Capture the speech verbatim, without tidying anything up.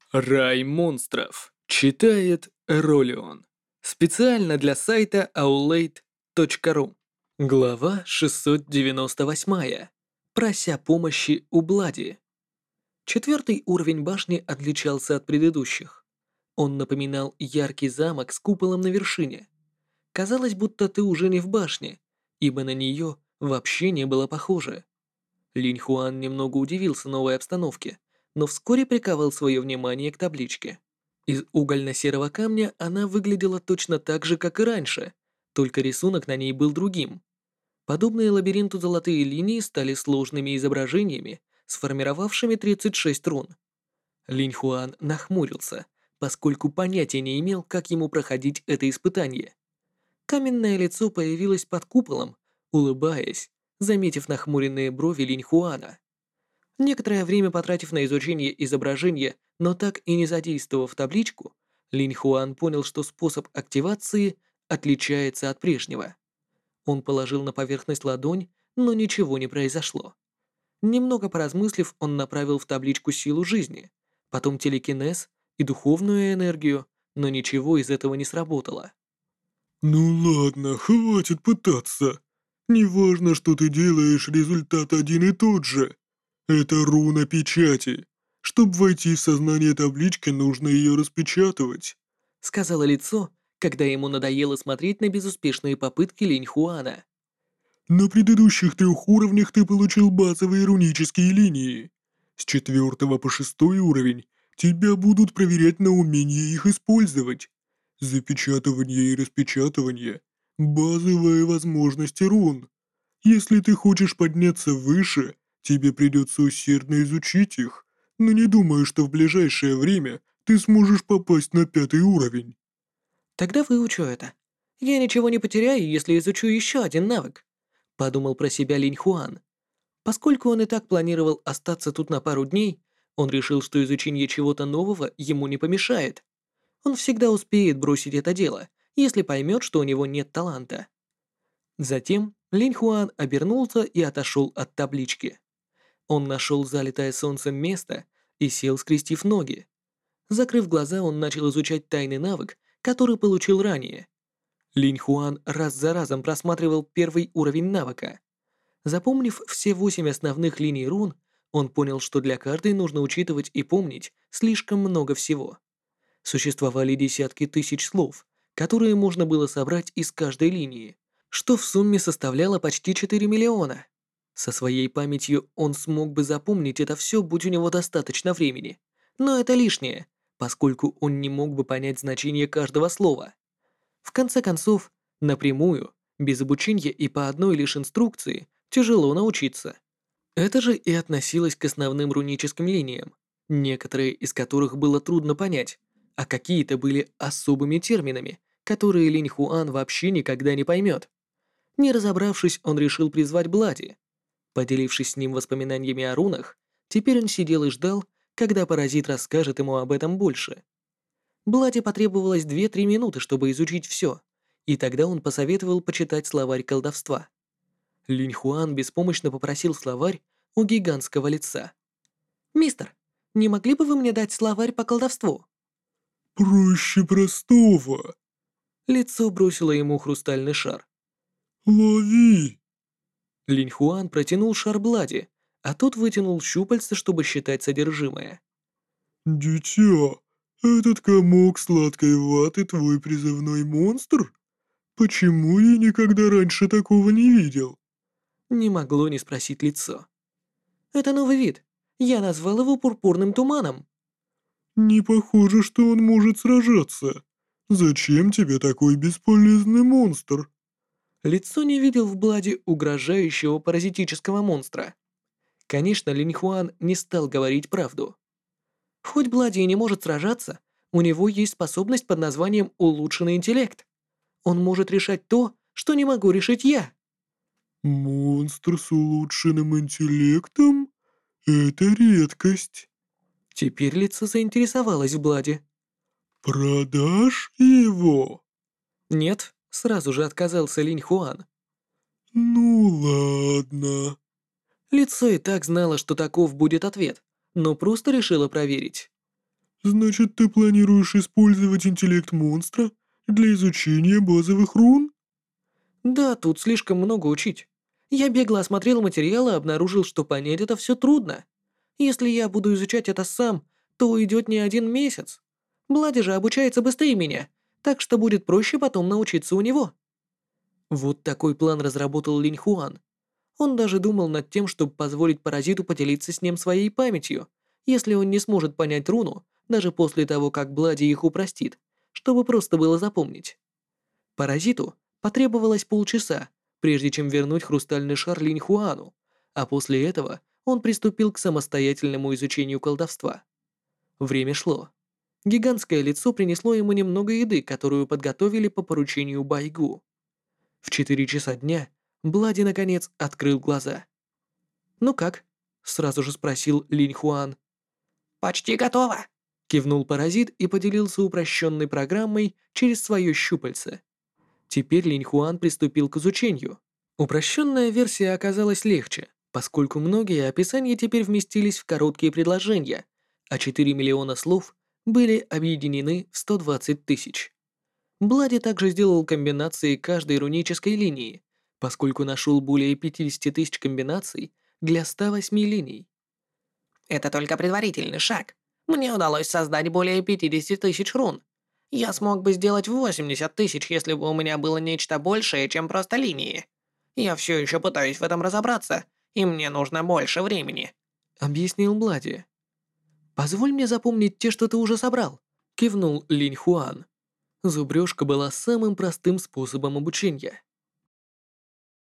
Рай монстров. Читает Ролион. Специально для сайта аулейт точка ру. Глава шестьсот девяносто восемь. Прося помощи у Блади. Четвертый уровень башни отличался от предыдущих. Он напоминал яркий замок с куполом на вершине. Казалось, будто ты уже не в башне, ибо на нее вообще не было похоже. Линь Хуан немного удивился новой обстановке, но вскоре приковал свое внимание к табличке. Из угольно-серого камня она выглядела точно так же, как и раньше, только рисунок на ней был другим. Подобные лабиринту золотые линии стали сложными изображениями, сформировавшими тридцать шесть рун. Линь Хуан нахмурился, поскольку понятия не имел, как ему проходить это испытание. Каменное лицо появилось под куполом, улыбаясь, заметив нахмуренные брови Линь Хуана. Некоторое время потратив на изучение изображения, но так и не задействовав табличку, Линь Хуан понял, что способ активации отличается от прежнего. Он положил на поверхность ладонь, но ничего не произошло. Немного поразмыслив, он направил в табличку силу жизни, потом телекинез и духовную энергию, но ничего из этого не сработало. «Ну ладно, хватит пытаться. Неважно, что ты делаешь, результат один и тот же. Это руна печати. Чтобы войти в сознание таблички, нужно ее распечатывать». Сказала лицо, когда ему надоело смотреть на безуспешные попытки Линь Хуана. На предыдущих трех уровнях ты получил базовые рунические линии. С четвертого по шестой уровень тебя будут проверять на умение их использовать. Запечатывание и распечатывание– базовые возможности рун. Если ты хочешь подняться выше, тебе придется усердно изучить их, но не думаю, что в ближайшее время ты сможешь попасть на пятый уровень. Тогда выучу это. Я ничего не потеряю, если изучу еще один навык, подумал про себя Линь Хуан. Поскольку он и так планировал остаться тут на пару дней, он решил, что изучение чего-то нового ему не помешает. Он всегда успеет бросить это дело, если поймет, что у него нет таланта. Затем Линь Хуан обернулся и отошел от таблички. Он нашел залитое солнцем место и сел, скрестив ноги. Закрыв глаза, он начал изучать тайный навык, который получил ранее. Линь Хуан раз за разом просматривал первый уровень навыка. Запомнив все восемь основных линий рун, он понял, что для каждой нужно учитывать и помнить слишком много всего. Существовали десятки тысяч слов, которые можно было собрать из каждой линии, что в сумме составляло почти четыре миллиона. Со своей памятью он смог бы запомнить это все, будь у него достаточно времени. Но это лишнее, поскольку он не мог бы понять значение каждого слова. В конце концов, напрямую, без обучения и по одной лишь инструкции, тяжело научиться. Это же и относилось к основным руническим линиям, некоторые из которых было трудно понять, а какие-то были особыми терминами, которые Линь Хуан вообще никогда не поймет. Не разобравшись, он решил призвать Блади. Поделившись с ним воспоминаниями о рунах, теперь он сидел и ждал, когда паразит расскажет ему об этом больше. Блади потребовалось две-три минуты, чтобы изучить все, и тогда он посоветовал почитать словарь колдовства. Линь Хуан беспомощно попросил словарь у гигантского лица. «Мистер, не могли бы вы мне дать словарь по колдовству?» «Проще простого. Лицо бросило ему хрустальный шар. Лови!» Линь Хуан протянул шар Блади, а тот вытянул щупальца, чтобы считать содержимое. «Дитя, этот комок сладкой ваты твой призывной монстр? Почему я никогда раньше такого не видел?» Не могло не спросить лицо. «Это новый вид. Я назвал его пурпурным туманом». «Не похоже, что он может сражаться. Зачем тебе такой бесполезный монстр?» Лицо не видел в Блади угрожающего паразитического монстра. Конечно, Линь Хуан не стал говорить правду. Хоть Блади и не может сражаться, у него есть способность под названием «улучшенный интеллект». Он может решать то, что не могу решить я. «Монстр с улучшенным интеллектом? Это редкость. Теперь лицо заинтересовалось в Блади. Продашь его?» Нет, сразу же отказался Линь Хуан. «Ну ладно». Лицо и так знало, что таков будет ответ, но просто решило проверить. Значит, ты планируешь использовать интеллект монстра для изучения базовых рун? Да, тут слишком много учить. Я бегло осмотрел материал и обнаружил, что понять это все трудно. Если я буду изучать это сам, то уйдет не один месяц. Блади же обучается быстрее меня, так что будет проще потом научиться у него. Вот такой план разработал Линь Хуан. Он даже думал над тем, чтобы позволить паразиту поделиться с ним своей памятью, если он не сможет понять руну, даже после того, как Блади их упростит, чтобы просто было запомнить. Паразиту потребовалось полчаса, прежде чем вернуть хрустальный шар Линь Хуану, а после этого он приступил к самостоятельному изучению колдовства. Время шло. Гигантское лицо принесло ему немного еды, которую подготовили по поручению Байгу. В четыре часа дня Блади наконец открыл глаза. «Ну как?» — сразу же спросил Линь Хуан. «Почти готово», — кивнул паразит и поделился упрощенной программой через свое щупальце. Теперь Линь Хуан приступил к изучению. Упрощенная версия оказалась легче, поскольку многие описания теперь вместились в короткие предложения, а четыре миллиона слов были объединены в сто двадцать тысяч. Блади также сделал комбинации каждой рунической линии, поскольку нашел более пятьдесят тысяч комбинаций для ста восьми линий. Это только предварительный шаг. Мне удалось создать более пятьдесят тысяч рун. Я смог бы сделать восемьдесят тысяч, если бы у меня было нечто большее, чем просто линии. Я все еще пытаюсь в этом разобраться, и мне нужно больше времени», — объяснил Блади. «Позволь мне запомнить те, что ты уже собрал», — кивнул Линь Хуан. Зубрежка была самым простым способом обучения.